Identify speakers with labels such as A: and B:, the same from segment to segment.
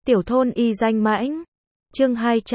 A: Tiểu thôn y danh mãnh. Chương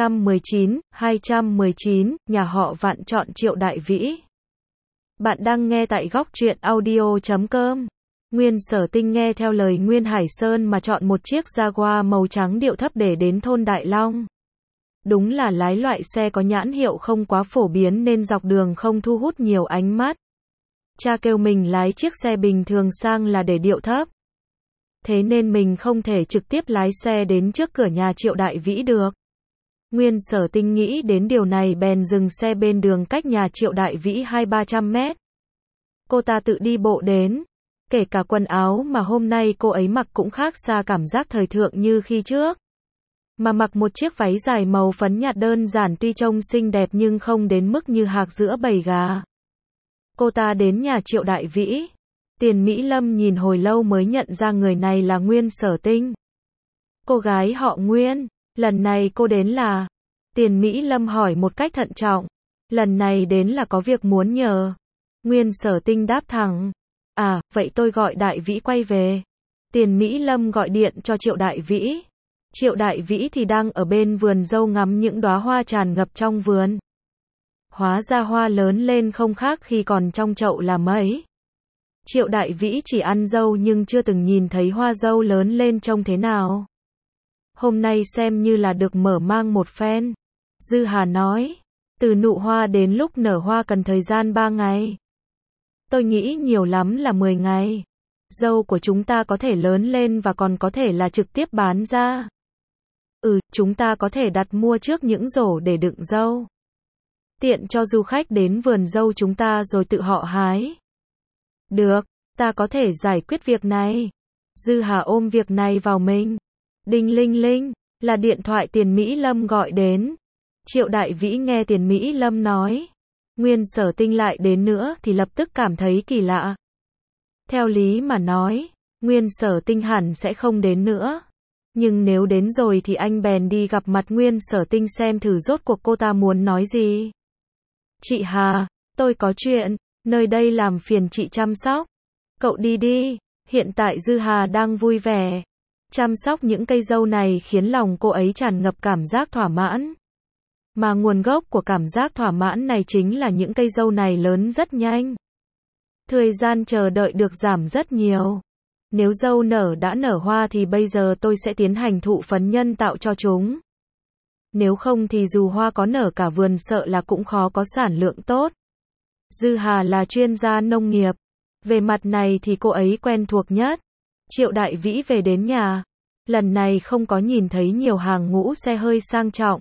A: 219, nhà họ Vạn chọn Triệu Đại Vĩ. Bạn đang nghe tại góc truyện audio.com. Nguyên Sở Tinh nghe theo lời Nguyên Hải Sơn mà chọn một chiếc Jaguar màu trắng điệu thấp để đến thôn Đại Long. Đúng là lái loại xe có nhãn hiệu không quá phổ biến nên dọc đường không thu hút nhiều ánh mắt. Cha kêu mình lái chiếc xe bình thường sang là để điệu thấp. Thế nên mình không thể trực tiếp lái xe đến trước cửa nhà Triệu Đại Vĩ được. Nguyên Sở Tinh nghĩ đến điều này bèn dừng xe bên đường cách nhà Triệu Đại Vĩ 200-300 mét. Cô ta tự đi bộ đến. Kể cả quần áo mà hôm nay cô ấy mặc cũng khác xa cảm giác thời thượng như khi trước. Mà mặc một chiếc váy dài màu phấn nhạt đơn giản tuy trông xinh đẹp nhưng không đến mức như hạc giữa bầy gà. Cô ta đến nhà Triệu Đại Vĩ. Tiền Mỹ Lâm nhìn hồi lâu mới nhận ra người này là Nguyên Sở Tinh. Cô gái họ Nguyên, lần này cô đến là? Tiền Mỹ Lâm hỏi một cách thận trọng. Lần này đến là có việc muốn nhờ. Nguyên Sở Tinh đáp thẳng. À, vậy tôi gọi Đại Vĩ quay về. Tiền Mỹ Lâm gọi điện cho Triệu Đại Vĩ. Triệu Đại Vĩ thì đang ở bên vườn dâu ngắm những đóa hoa tràn ngập trong vườn. Hóa ra hoa lớn lên không khác khi còn trong chậu là mấy. Triệu Đại Vĩ chỉ ăn dâu nhưng chưa từng nhìn thấy hoa dâu lớn lên trông thế nào. Hôm nay xem như là được mở mang một phen. Dư Hà nói, từ nụ hoa đến lúc nở hoa cần thời gian 3 ngày. Tôi nghĩ nhiều lắm là 10 ngày. Dâu của chúng ta có thể lớn lên và còn có thể là trực tiếp bán ra. Chúng ta có thể đặt mua trước những rổ để đựng dâu. Tiện cho du khách đến vườn dâu chúng ta rồi tự họ hái. Được, ta có thể giải quyết việc này. Dư Hà ôm việc này vào mình. Đinh linh linh, là điện thoại Tiền Mỹ Lâm gọi đến. Triệu Đại Vĩ nghe Tiền Mỹ Lâm nói Nguyên Sở Tinh lại đến nữa thì lập tức cảm thấy kỳ lạ. Theo lý mà nói, Nguyên Sở Tinh hẳn sẽ không đến nữa. Nhưng nếu đến rồi thì anh bèn đi gặp mặt Nguyên Sở Tinh xem thử rốt cuộc cô ta muốn nói gì. Chị Hà, tôi có chuyện, nơi đây làm phiền chị chăm sóc. Cậu đi đi, hiện tại Dư Hà đang vui vẻ. Chăm sóc những cây dâu này khiến lòng cô ấy tràn ngập cảm giác thỏa mãn. Mà nguồn gốc của cảm giác thỏa mãn này chính là những cây dâu này lớn rất nhanh. Thời gian chờ đợi được giảm rất nhiều. Nếu dâu đã nở hoa thì bây giờ tôi sẽ tiến hành thụ phấn nhân tạo cho chúng. Nếu không thì dù hoa có nở cả vườn sợ là cũng khó có sản lượng tốt. Dư Hà là chuyên gia nông nghiệp. Về mặt này thì cô ấy quen thuộc nhất. Triệu Đại Vĩ về đến nhà. Lần này không có nhìn thấy nhiều hàng ngũ xe hơi sang trọng.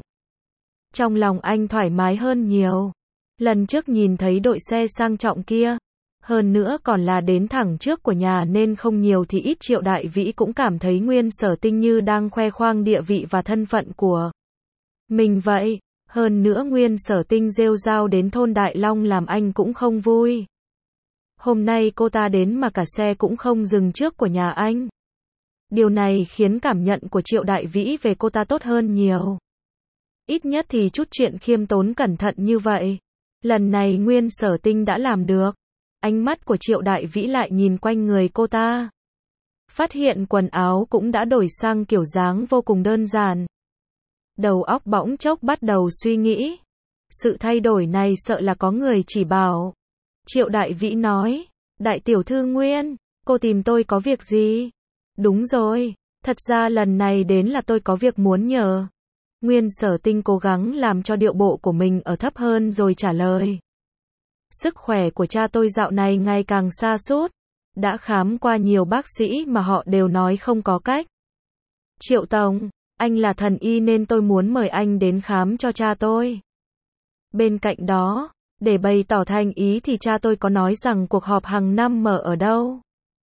A: Trong lòng anh thoải mái hơn nhiều. Lần trước nhìn thấy đội xe sang trọng kia. Hơn nữa còn là đến thẳng trước của nhà nên không nhiều thì ít Triệu Đại Vĩ cũng cảm thấy Nguyên Sở Tinh như đang khoe khoang địa vị và thân phận của mình vậy. Hơn nữa Nguyên Sở Tinh rêu rao đến thôn Đại Long làm anh cũng không vui. Hôm nay cô ta đến mà cả xe cũng không dừng trước của nhà anh. Điều này khiến cảm nhận của Triệu Đại Vĩ về cô ta tốt hơn nhiều. Ít nhất thì chút chuyện khiêm tốn cẩn thận như vậy. Lần này Nguyên Sở Tinh đã làm được. Ánh mắt của Triệu Đại Vĩ lại nhìn quanh người cô ta. Phát hiện quần áo cũng đã đổi sang kiểu dáng vô cùng đơn giản. Đầu óc bỗng chốc bắt đầu suy nghĩ. Sự thay đổi này sợ là có người chỉ bảo. Triệu Đại Vĩ nói, Đại tiểu thư Nguyên, cô tìm tôi có việc gì? Đúng rồi, thật ra lần này đến là tôi có việc muốn nhờ. Nguyên Sở Tinh cố gắng làm cho điệu bộ của mình ở thấp hơn rồi trả lời. Sức khỏe của cha tôi dạo này ngày càng sa sút. Đã khám qua nhiều bác sĩ mà họ đều nói không có cách. Triệu Tổng, anh là thần y nên tôi muốn mời anh đến khám cho cha tôi. Bên cạnh đó, để bày tỏ thành ý thì cha tôi có nói rằng cuộc họp hàng năm mở ở đâu.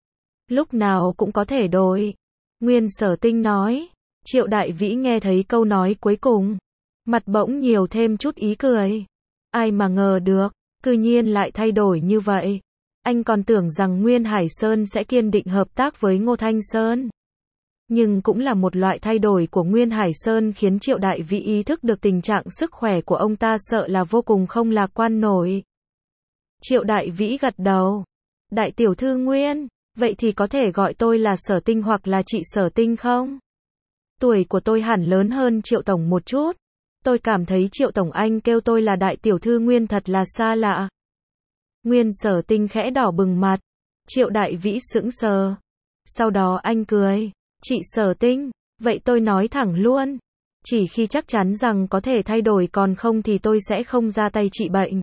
A: Lúc nào cũng có thể đổi. Nguyên Sở Tinh nói. Triệu Đại Vĩ nghe thấy câu nói cuối cùng. Mặt bỗng nhiều thêm chút ý cười. Ai mà ngờ được, cư nhiên lại thay đổi như vậy. Anh còn tưởng rằng Nguyên Hải Sơn sẽ kiên định hợp tác với Ngô Thanh Sơn. Nhưng cũng là một loại thay đổi của Nguyên Hải Sơn khiến Triệu Đại Vĩ ý thức được tình trạng sức khỏe của ông ta sợ là vô cùng không lạc quan nổi. Triệu Đại Vĩ gật đầu. Đại tiểu thư Nguyên, vậy thì có thể gọi tôi là Sở Tinh hoặc là chị Sở Tinh không? Tuổi của tôi hẳn lớn hơn Triệu Tổng một chút. Tôi cảm thấy Triệu Tổng anh kêu tôi là đại tiểu thư Nguyên thật là xa lạ. Nguyên Sở Tinh khẽ đỏ bừng mặt. Triệu Đại Vĩ sững sờ. Sau đó anh cười. Chị Sở Tinh, vậy tôi nói thẳng luôn. Chỉ khi chắc chắn rằng có thể thay đổi, còn không thì tôi sẽ không ra tay trị bệnh.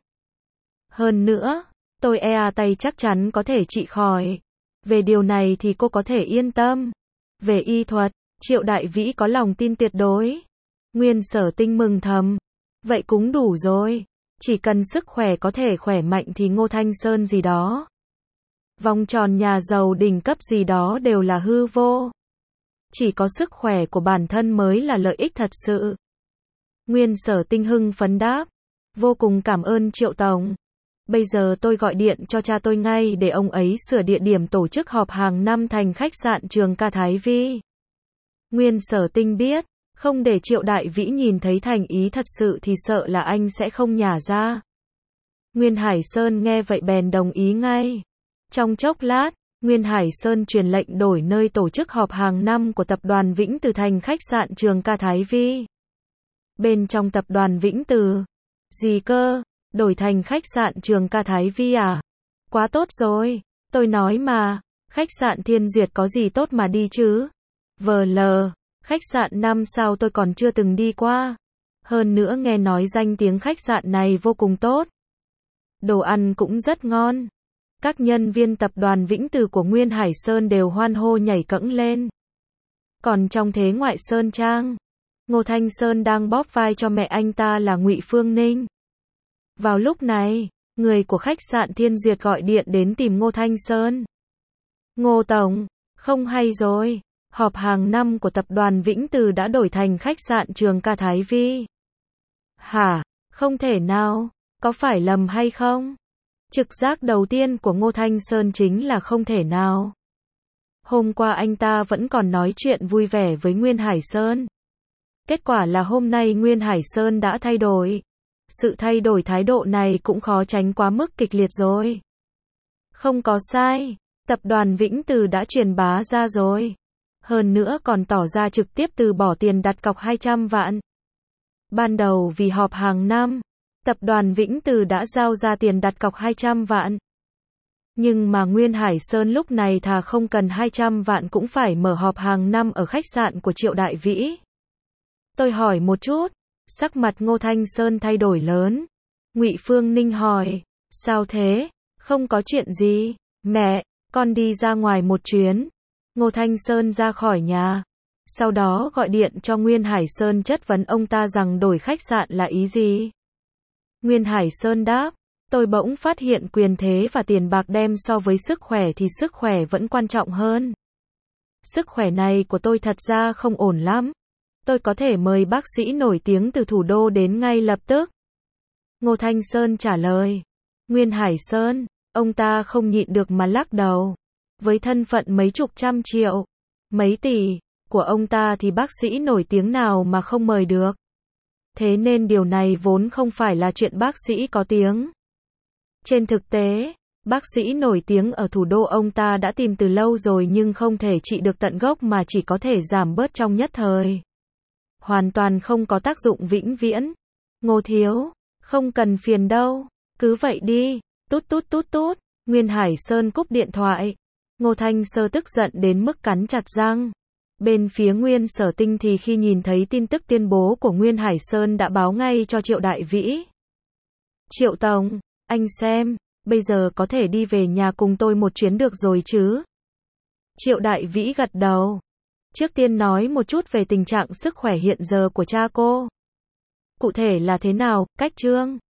A: Hơn nữa, tôi tay chắc chắn có thể trị khỏi. Về điều này thì cô có thể yên tâm. Về y thuật, Triệu Đại Vĩ có lòng tin tuyệt đối. Nguyên Sở Tinh mừng thầm. Vậy cũng đủ rồi. Chỉ cần sức khỏe có thể khỏe mạnh thì Ngô Thanh Sơn gì đó, vòng tròn nhà giàu đỉnh cấp gì đó đều là hư vô. Chỉ có sức khỏe của bản thân mới là lợi ích thật sự. Nguyên Sở Tinh hưng phấn đáp. Vô cùng cảm ơn Triệu Tổng. Bây giờ tôi gọi điện cho cha tôi ngay để ông ấy sửa địa điểm tổ chức họp hàng năm thành khách sạn Trường Ca Thái Vi. Nguyên Sở Tinh biết, không để Triệu Đại Vĩ nhìn thấy thành ý thật sự thì sợ là anh sẽ không nhả ra. Nguyên Hải Sơn nghe vậy bèn đồng ý ngay. Trong chốc lát, Nguyên Hải Sơn truyền lệnh đổi nơi tổ chức họp hàng năm của tập đoàn Vĩnh Từ thành khách sạn Trường Ca Thái Vi. Bên trong tập đoàn Vĩnh Từ, gì cơ, đổi thành khách sạn Trường Ca Thái Vi à? Quá tốt rồi, tôi nói mà, khách sạn Thiên Duyệt có gì tốt mà đi chứ? VL, khách sạn 5 sao tôi còn chưa từng đi qua. Hơn nữa nghe nói danh tiếng khách sạn này vô cùng tốt. Đồ ăn cũng rất ngon. Các nhân viên tập đoàn Vĩnh Từ của Nguyên Hải Sơn đều hoan hô nhảy cẫng lên. Còn trong thế ngoại Sơn Trang, Ngô Thanh Sơn đang bóp vai cho mẹ anh ta là Ngụy Phương Ninh. Vào lúc này, người của khách sạn Thiên Duyệt gọi điện đến tìm Ngô Thanh Sơn. Ngô Tổng, không hay rồi, họp hàng năm của tập đoàn Vĩnh Từ đã đổi thành khách sạn Trường Ca Thái Vi. Hả, không thể nào, có phải lầm hay không? Trực giác đầu tiên của Ngô Thanh Sơn chính là không thể nào. Hôm qua anh ta vẫn còn nói chuyện vui vẻ với Nguyên Hải Sơn. Kết quả là hôm nay Nguyên Hải Sơn đã thay đổi. Sự thay đổi thái độ này cũng khó tránh quá mức kịch liệt rồi. Không có sai, tập đoàn Vĩnh Từ đã truyền bá ra rồi. Hơn nữa còn tỏ ra trực tiếp từ bỏ tiền đặt cọc 200 vạn. Ban đầu vì họp hàng năm, tập đoàn Vĩnh Từ đã giao ra tiền đặt cọc 200 vạn. Nhưng mà Nguyên Hải Sơn lúc này thà không cần 200 vạn cũng phải mở họp hàng năm ở khách sạn của Triệu Đại Vĩ. Tôi hỏi một chút, sắc mặt Ngô Thanh Sơn thay đổi lớn. Ngụy Phương Ninh hỏi, sao thế? Không có chuyện gì, mẹ, con đi ra ngoài một chuyến. Ngô Thanh Sơn ra khỏi nhà. Sau đó gọi điện cho Nguyên Hải Sơn chất vấn ông ta rằng đổi khách sạn là ý gì? Nguyên Hải Sơn đáp, tôi bỗng phát hiện quyền thế và tiền bạc đem so với sức khỏe thì sức khỏe vẫn quan trọng hơn. Sức khỏe này của tôi thật ra không ổn lắm. Tôi có thể mời bác sĩ nổi tiếng từ thủ đô đến ngay lập tức. Ngô Thanh Sơn trả lời. Nguyên Hải Sơn, ông ta không nhịn được mà lắc đầu. Với thân phận mấy chục trăm triệu, mấy tỷ của ông ta thì bác sĩ nổi tiếng nào mà không mời được. Thế nên điều này vốn không phải là chuyện bác sĩ có tiếng. Trên thực tế, bác sĩ nổi tiếng ở thủ đô ông ta đã tìm từ lâu rồi nhưng không thể trị được tận gốc mà chỉ có thể giảm bớt trong nhất thời. Hoàn toàn không có tác dụng vĩnh viễn. Ngô thiếu, không cần phiền đâu, cứ vậy đi. Tút tút tút tút. Nguyên Hải Sơn cúp điện thoại. Ngô Thanh Sơn tức giận đến mức cắn chặt răng. Bên phía Nguyên Sở Tinh thì khi nhìn thấy tin tức tuyên bố của Nguyên Hải Sơn đã báo ngay cho Triệu Đại Vĩ. Triệu Tổng, anh xem, bây giờ có thể đi về nhà cùng tôi một chuyến được rồi chứ? Triệu Đại Vĩ gật đầu. Trước tiên nói một chút về tình trạng sức khỏe hiện giờ của cha cô. Cụ thể là thế nào, Cách Trương?